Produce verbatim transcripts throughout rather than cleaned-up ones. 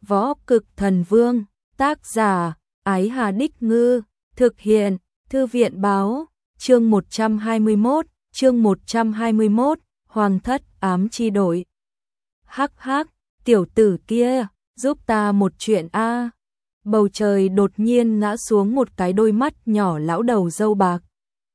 Võ Cực Thần Vương, tác giả, Ái Hà Đích Ngư, thực hiện, Thư viện Báo, chương một trăm hai mươi mốt, chương một trăm hai mươi mốt, Hoàng thất ám chi đội. Hắc hắc, tiểu tử kia, giúp ta một chuyện a. Bầu trời đột nhiên ngã xuống một cái đôi mắt nhỏ lão đầu râu bạc.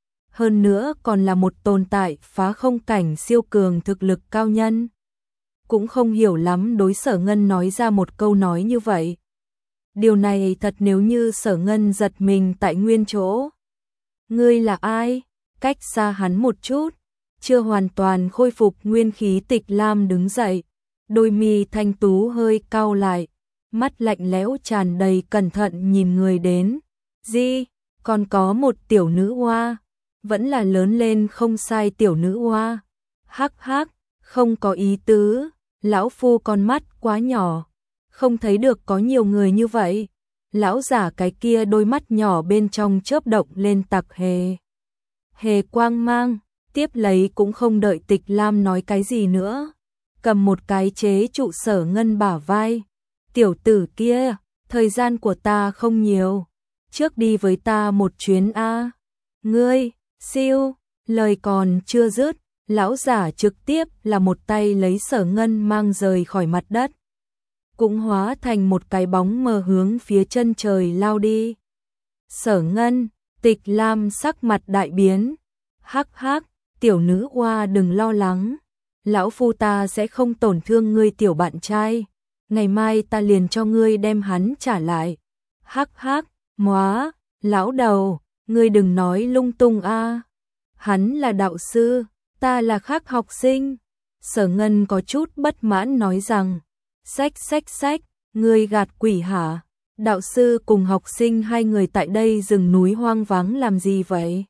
Hơn nữa còn là một tồn tại phá không cảnh siêu cường thực lực cao nhân. Cũng không hiểu lắm đối Sở Ngân nói ra một câu nói như vậy. Điều này thật nếu như Sở Ngân giật mình tại nguyên chỗ. Ngươi là ai? Cách xa hắn một chút, chưa hoàn toàn khôi phục nguyên khí Tịch Lam đứng dậy, đôi mi thanh tú hơi cau lại, mắt lạnh lẽo tràn đầy cẩn thận nhìn người đến. Gì? Còn có một tiểu nữ hoa, vẫn là lớn lên không sai tiểu nữ hoa. Hắc hắc, không có ý tứ, lão phu con mắt quá nhỏ, không thấy được có nhiều người như vậy. Lão giả cái kia đôi mắt nhỏ bên trong chớp động lên tặc hề. Hề quang mang, tiếp lấy cũng không đợi Tịch Lam nói cái gì nữa. Cầm một cái chế trụ Sở Ngân bả vai. Tiểu tử kia, thời gian của ta không nhiều. Trước đi với ta một chuyến a. Ngươi, siêu, lời còn chưa dứt, lão giả trực tiếp là một tay lấy Sở Ngân mang rời khỏi mặt đất. Cũng hóa thành một cái bóng mờ hướng phía chân trời lao đi. Sở Ngân, Tịch Lam sắc mặt đại biến. Hắc hắc, tiểu nữ hoa đừng lo lắng. Lão phu ta sẽ không tổn thương ngươi tiểu bạn trai. Ngày mai ta liền cho ngươi đem hắn trả lại. Hắc hắc, móa, lão đầu, ngươi đừng nói lung tung a. Hắn là đạo sư, ta là khác học sinh. Sở Ngân có chút bất mãn nói rằng. Xách xách xách, ngươi gạt quỷ hả? Đạo sư cùng học sinh hai người tại đây rừng núi hoang vắng làm gì vậy?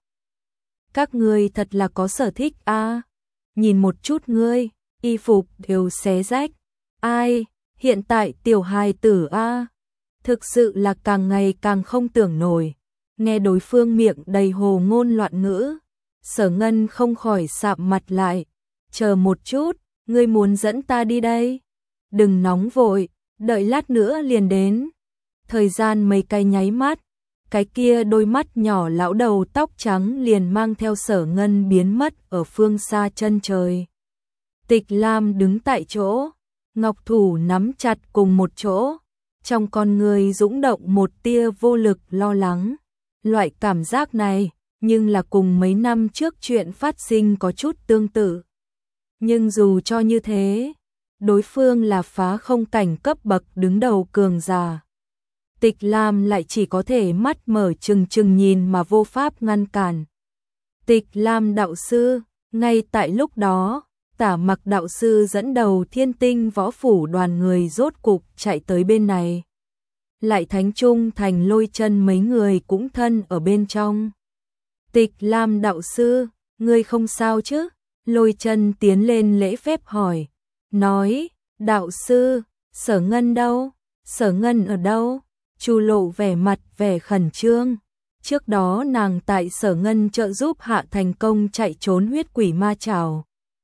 Các ngươi thật là có sở thích a. À? Nhìn một chút ngươi, y phục đều xé rách. Ai, hiện tại tiểu hài tử a, à? Thực sự là càng ngày càng không tưởng nổi. Nghe đối phương miệng đầy hồ ngôn loạn ngữ, Sở Ngân không khỏi sạm mặt lại. Chờ một chút, ngươi muốn dẫn ta đi đây? Đừng nóng vội, đợi lát nữa liền đến. Thời gian mấy cái nháy mắt, cái kia đôi mắt nhỏ lão đầu tóc trắng liền mang theo Sở Ngân biến mất ở phương xa chân trời. Tịch Lam đứng tại chỗ, ngọc thủ nắm chặt cùng một chỗ, trong con người dũng động một tia vô lực lo lắng. Loại cảm giác này, nhưng là cùng mấy năm trước chuyện phát sinh có chút tương tự. Nhưng dù cho như thế, đối phương là phá không cảnh cấp bậc đứng đầu cường giả. Tịch Lam lại chỉ có thể mắt mở trừng trừng nhìn mà vô pháp ngăn cản. Tịch Lam đạo sư, ngay tại lúc đó, Tả Mặc đạo sư dẫn đầu Thiên Tinh võ phủ đoàn người rốt cục chạy tới bên này. Lại Thánh Trung Thành Lôi Chân mấy người cũng thân ở bên trong. Tịch Lam đạo sư, ngươi không sao chứ? Lôi Chân tiến lên lễ phép hỏi. Nói, đạo sư, Sở Ngân đâu? Sở Ngân ở đâu? Chu Lộ vẻ mặt vẻ khẩn trương. Trước đó nàng tại Sở Ngân trợ giúp hạ thành công chạy trốn huyết quỷ ma trảo.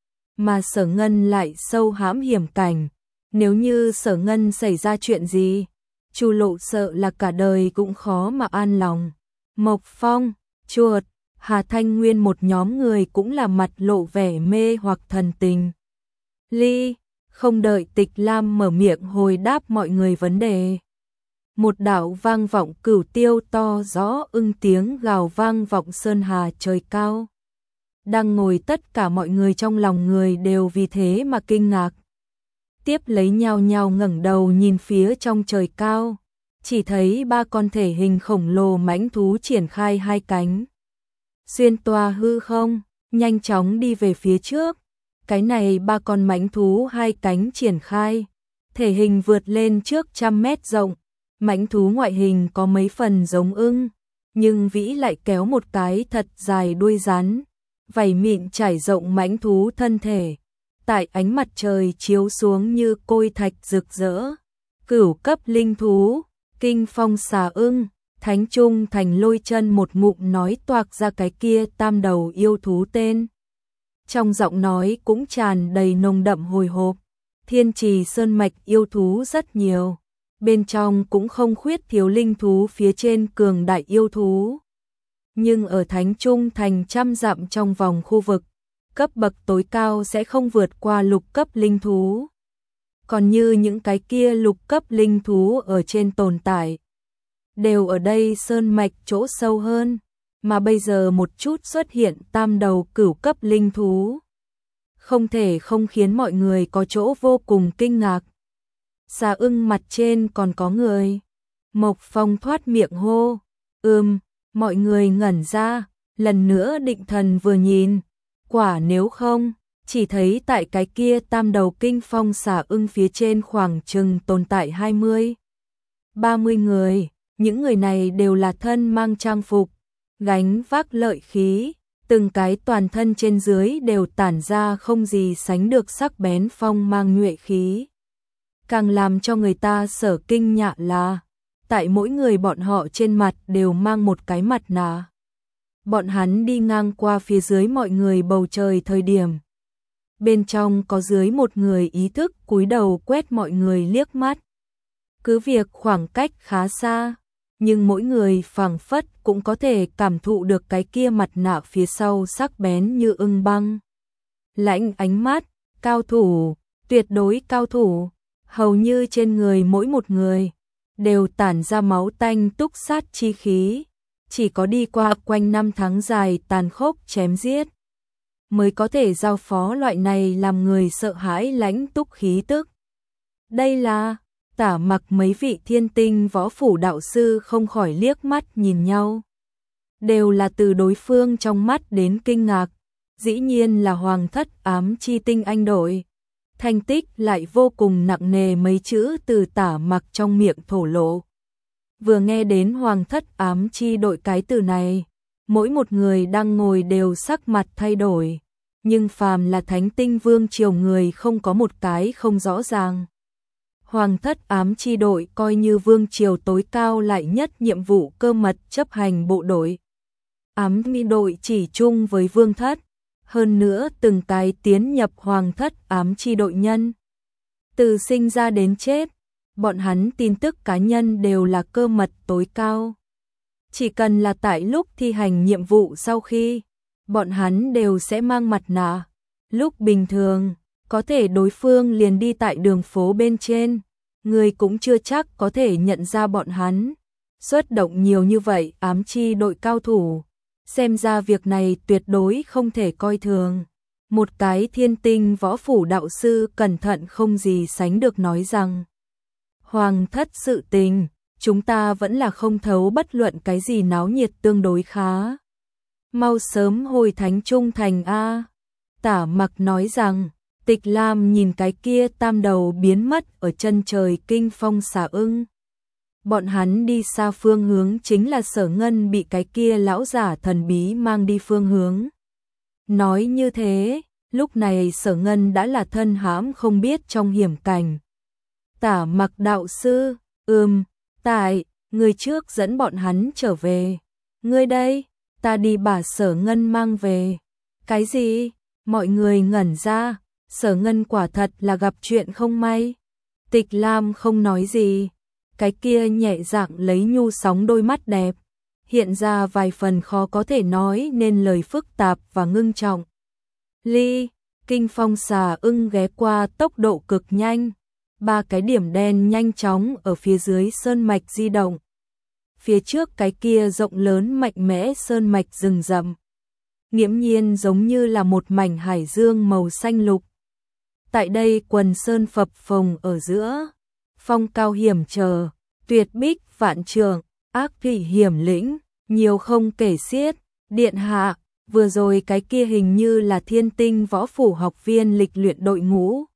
Mà Sở Ngân lại sâu hãm hiểm cảnh. Nếu như Sở Ngân xảy ra chuyện gì, Chu Lộ sợ là cả đời cũng khó mà an lòng. Mộc Phong, Chuột, Hà Thanh Nguyên một nhóm người cũng là mặt lộ vẻ mê hoặc thần tình. Ly, không đợi Tịch Lam mở miệng hồi đáp mọi người vấn đề. Một đạo vang vọng cửu tiêu to rõ ưng tiếng gào vang vọng sơn hà trời cao. Đang ngồi tất cả mọi người trong lòng người đều vì thế mà kinh ngạc. Tiếp lấy nhao nhao ngẩng đầu nhìn phía trong trời cao. Chỉ thấy ba con thể hình khổng lồ mãnh thú triển khai hai cánh. Xuyên toa hư không, nhanh chóng đi về phía trước. Cái này ba con mãnh thú hai cánh triển khai, thể hình vượt lên trước trăm mét rộng. Mãnh thú ngoại hình có mấy phần giống ưng, nhưng vĩ lại kéo một cái thật dài đuôi rắn, vảy mịn trải rộng mãnh thú thân thể. Tại ánh mặt trời chiếu xuống như côi thạch rực rỡ. Cửu cấp linh thú, Kinh Phong xà ưng, Thánh Trung Thành Lôi Chân một ngụm nói toạc ra cái kia tam đầu yêu thú tên. Trong giọng nói cũng tràn đầy nồng đậm hồi hộp. Thiên Trì Sơn mạch yêu thú rất nhiều, bên trong cũng không khuyết thiếu linh thú phía trên cường đại yêu thú. Nhưng ở Thánh Trung thành trăm dặm trong vòng khu vực, cấp bậc tối cao sẽ không vượt qua lục cấp linh thú. Còn như những cái kia lục cấp linh thú ở trên tồn tại, đều ở đây sơn mạch chỗ sâu hơn, mà bây giờ một chút xuất hiện tam đầu cửu cấp linh thú. Không thể không khiến mọi người có chỗ vô cùng kinh ngạc. Xà ưng mặt trên còn có người. Mộc Phong thoát miệng hô. Ừm, mọi người ngẩn ra, lần nữa định thần vừa nhìn. Quả nếu không, chỉ thấy tại cái kia tam đầu kinh phong xà ưng phía trên khoảng chừng tồn tại hai mươi, ba mươi người. Những người này đều là thân mang trang phục, gánh vác lợi khí, từng cái toàn thân trên dưới đều tản ra không gì sánh được sắc bén phong mang nhuệ khí. Càng làm cho người ta sở kinh nhạ là, tại mỗi người bọn họ trên mặt đều mang một cái mặt nạ. Bọn hắn đi ngang qua phía dưới mọi người bầu trời thời điểm. Bên trong có dưới một người ý thức cúi đầu quét mọi người liếc mắt. Cứ việc khoảng cách khá xa, nhưng mỗi người phảng phất cũng có thể cảm thụ được cái kia mặt nạ phía sau sắc bén như ưng băng. Lãnh ánh mắt, cao thủ, tuyệt đối cao thủ, hầu như trên người mỗi một người đều tản ra máu tanh túc sát chi khí, chỉ có đi qua quanh năm tháng dài tàn khốc chém giết mới có thể giao phó loại này làm người sợ hãi lãnh túc khí tức. Đây là Tả Mặc mấy vị thiên tinh võ phủ đạo sư không khỏi liếc mắt nhìn nhau. Đều là từ đối phương trong mắt đến kinh ngạc, dĩ nhiên là Hoàng Thất Ám Chi tinh anh đội. Thành tích lại vô cùng nặng nề mấy chữ từ Tả Mặc trong miệng thổ lộ. Vừa nghe đến Hoàng Thất Ám Chi đội cái từ này, mỗi một người đang ngồi đều sắc mặt thay đổi, nhưng phàm là Thánh Tinh Vương triều người không có một cái không rõ ràng. Hoàng Thất Ám Chi đội coi như vương triều tối cao lại nhất nhiệm vụ cơ mật chấp hành bộ đội. Ám Mi đội chỉ chung với Vương Thất, hơn nữa từng cái tiến nhập Hoàng Thất Ám Chi đội nhân. Từ sinh ra đến chết, bọn hắn tin tức cá nhân đều là cơ mật tối cao. Chỉ cần là tại lúc thi hành nhiệm vụ sau khi, bọn hắn đều sẽ mang mặt nạ. Lúc bình thường, có thể đối phương liền đi tại đường phố bên trên, người cũng chưa chắc có thể nhận ra bọn hắn. Xuất động nhiều như vậy ám chi đội cao thủ, xem ra việc này tuyệt đối không thể coi thường. Một cái thiên tinh võ phủ đạo sư cẩn thận không gì sánh được nói rằng, Hoàng thất sự tình, chúng ta vẫn là không thấu bất luận cái gì náo nhiệt tương đối khá. Mau sớm hồi Thánh Trung thành a. Tả Mặc nói rằng, Tịch Lam nhìn cái kia tam đầu biến mất ở chân trời kinh phong xà ưng. Bọn hắn đi xa phương hướng chính là Sở Ngân bị cái kia lão giả thần bí mang đi phương hướng. Nói như thế, lúc này Sở Ngân đã là thân hãm không biết trong hiểm cảnh. Tả Mặc đạo sư, ừm, tại, người trước dẫn bọn hắn trở về. Ngươi đây, ta đi bà Sở Ngân mang về. Cái gì? Mọi người ngẩn ra, Sở Ngân quả thật là gặp chuyện không may. Tịch Lam không nói gì, cái kia nhẹ dạng lấy nhu sóng đôi mắt đẹp, hiện ra vài phần khó có thể nói nên lời phức tạp và ngưng trọng. Ly, kinh phong xà ưng ghé qua tốc độ cực nhanh, ba cái điểm đen nhanh chóng ở phía dưới sơn mạch di động. Phía trước cái kia rộng lớn mạnh mẽ sơn mạch rừng rậm, nghiễm nhiên giống như là một mảnh hải dương màu xanh lục. Tại đây quần sơn phập phồng ở giữa, phong cao hiểm trở, tuyệt bích vạn trượng, ác thủy hiểm lĩnh, nhiều không kể xiết. Điện hạ, vừa rồi cái kia hình như là thiên tinh võ phủ học viên lịch luyện đội ngũ.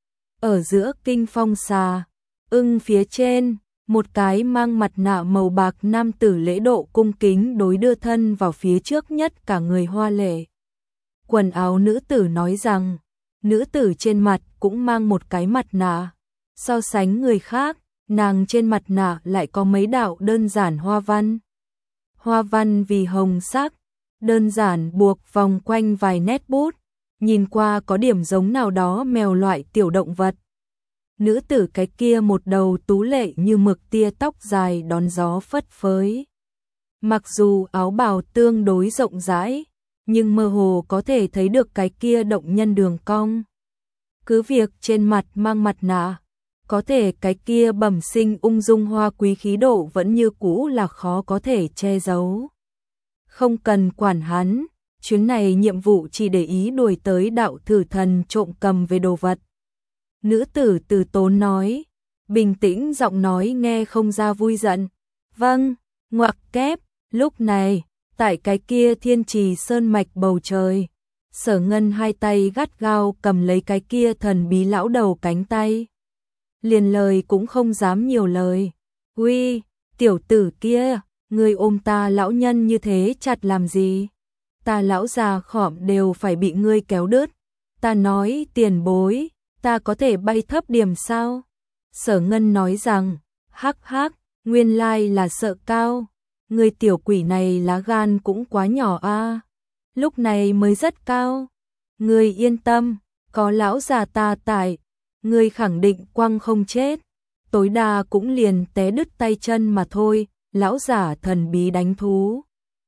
Ở giữa kinh phong xà ưng phía trên, một cái mang mặt nạ màu bạc nam tử lễ độ cung kính đối đưa thân vào phía trước nhất cả người hoa lệ. Quần áo nữ tử nói rằng, nữ tử trên mặt cũng mang một cái mặt nạ. So sánh người khác, nàng trên mặt nạ lại có mấy đạo đơn giản hoa văn. Hoa văn vì hồng sắc, đơn giản buộc vòng quanh vài nét bút, nhìn qua có điểm giống nào đó mèo loại tiểu động vật. Nữ tử cái kia một đầu tú lệ như mực tia tóc dài đón gió phất phới. Mặc dù áo bào tương đối rộng rãi, nhưng mơ hồ có thể thấy được cái kia động nhân đường cong. Cứ việc trên mặt mang mặt nạ, có thể cái kia bẩm sinh ung dung hoa quý khí độ vẫn như cũ là khó có thể che giấu. Không cần quản hắn, chuyến này nhiệm vụ chỉ để ý đuổi tới đạo thử thần trộm cầm về đồ vật. Nữ tử từ tốn nói, bình tĩnh giọng nói nghe không ra vui giận. Vâng, ngoặc kép, lúc này, tại cái kia thiên trì sơn mạch bầu trời, Sở Ngân hai tay gắt gao cầm lấy cái kia thần bí lão đầu cánh tay. Liền lời cũng không dám nhiều lời. Uy, tiểu tử kia, ngươi ôm ta lão nhân như thế chặt làm gì? Ta lão già khỏm đều phải bị ngươi kéo đứt. Ta nói tiền bối, ta có thể bay thấp điểm sao? Sở Ngân nói rằng, hắc hắc, nguyên lai là sợ cao. Ngươi tiểu quỷ này lá gan cũng quá nhỏ a. Lúc này mới rất cao. Ngươi yên tâm, có lão già ta tại, ngươi khẳng định quăng không chết. Tối đa cũng liền té đứt tay chân mà thôi, lão giả thần bí đánh thú.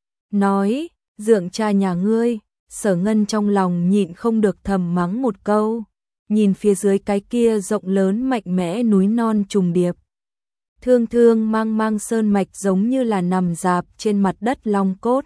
Nói, dượng cha nhà ngươi, Sở Ngân trong lòng nhịn không được thầm mắng một câu, nhìn phía dưới cái kia rộng lớn mạnh mẽ núi non trùng điệp. Thương thương mang mang sơn mạch giống như là nằm dạp trên mặt đất long cốt.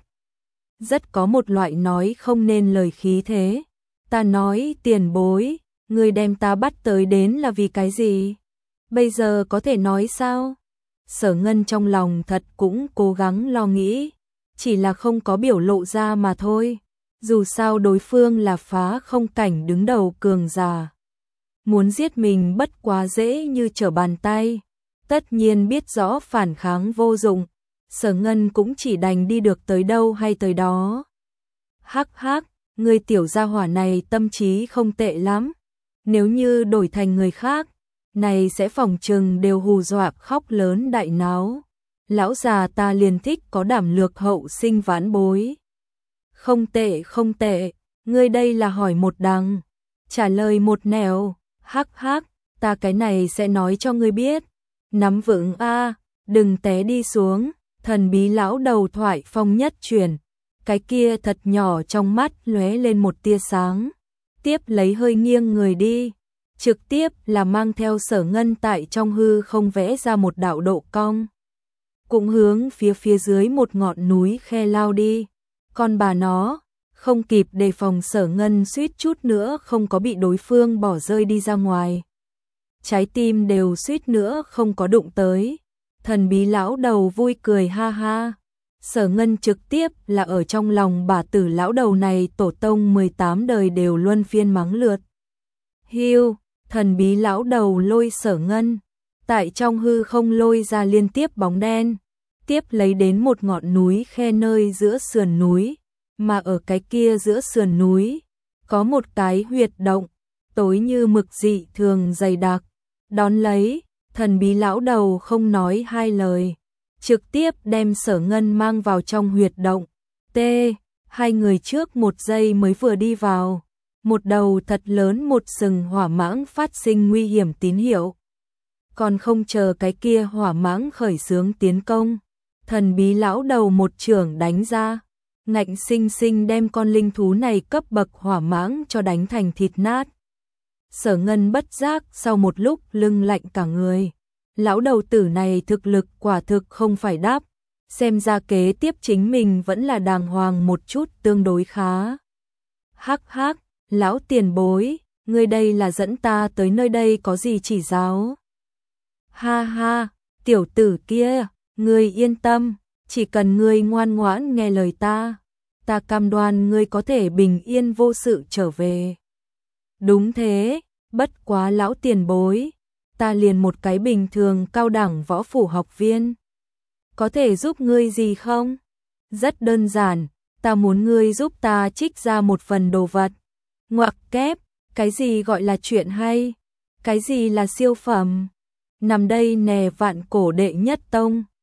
Rất có một loại nói không nên lời khí thế. Ta nói tiền bối, ngươi đem ta bắt tới đến là vì cái gì? Bây giờ có thể nói sao? Sở Ngân trong lòng thật cũng cố gắng lo nghĩ, chỉ là không có biểu lộ ra mà thôi. Dù sao đối phương là phá không cảnh đứng đầu cường giả. Muốn giết mình bất quá dễ như trở bàn tay. Tất nhiên biết rõ phản kháng vô dụng, Sở Ngân cũng chỉ đành đi được tới đâu hay tới đó. Hắc hắc, người tiểu gia hỏa này tâm trí không tệ lắm. Nếu như đổi thành người khác, này sẽ phỏng chừng đều hù dọa khóc lớn đại náo. Lão già ta liền thích có đảm lược hậu sinh vãn bối. Không tệ không tệ, ngươi đây là hỏi một đằng, trả lời một nẻo. Hắc hắc, ta cái này sẽ nói cho ngươi biết. Nắm vững a, đừng té đi xuống. Thần bí lão đầu thoại phong nhất chuyển, cái kia thật nhỏ trong mắt lóe lên một tia sáng, tiếp lấy hơi nghiêng người đi, trực tiếp là mang theo Sở Ngân tại trong hư không vẽ ra một đạo độ cong, cũng hướng phía phía dưới một ngọn núi khe lao đi. Con bà nó, không kịp đề phòng, Sở Ngân suýt chút nữa không có bị đối phương bỏ rơi đi ra ngoài. Trái tim đều suýt nữa không có đụng tới. Thần bí lão đầu vui cười ha ha. Sở Ngân trực tiếp là ở trong lòng bà tử lão đầu này tổ tông mười tám đời đều luân phiên mắng lượt. Hiu, thần bí lão đầu lôi Sở Ngân, tại trong hư không lôi ra liên tiếp bóng đen, tiếp lấy đến một ngọn núi khe nơi giữa sườn núi, mà ở cái kia giữa sườn núi, có một cái huyệt động, tối như mực dị thường dày đặc, đón lấy. Thần bí lão đầu không nói hai lời, trực tiếp đem Sở Ngân mang vào trong huyệt động. T, hai người trước một giây mới vừa đi vào, một đầu thật lớn một sừng hỏa mãng phát sinh nguy hiểm tín hiệu. Còn không chờ cái kia hỏa mãng khởi xướng tiến công, thần bí lão đầu một chưởng đánh ra, ngạnh sinh sinh đem con linh thú này cấp bậc hỏa mãng cho đánh thành thịt nát. Sở Ngân bất giác sau một lúc lưng lạnh cả người. Lão đầu tử này thực lực quả thực không phải đáp. Xem ra kế tiếp chính mình vẫn là đàng hoàng một chút tương đối khá. Hắc hắc, lão tiền bối, ngươi đây là dẫn ta tới nơi đây có gì chỉ giáo? Ha ha, tiểu tử kia, ngươi yên tâm, chỉ cần ngươi ngoan ngoãn nghe lời ta, ta cam đoan ngươi có thể bình yên vô sự trở về. Đúng thế, bất quá lão tiền bối, ta liền một cái bình thường cao đẳng võ phủ học viên. Có thể giúp ngươi gì không? Rất đơn giản, ta muốn ngươi giúp ta trích ra một phần đồ vật. Ngoặc kép, cái gì gọi là chuyện hay? Cái gì là siêu phẩm? Nằm đây nè vạn cổ đệ nhất tông,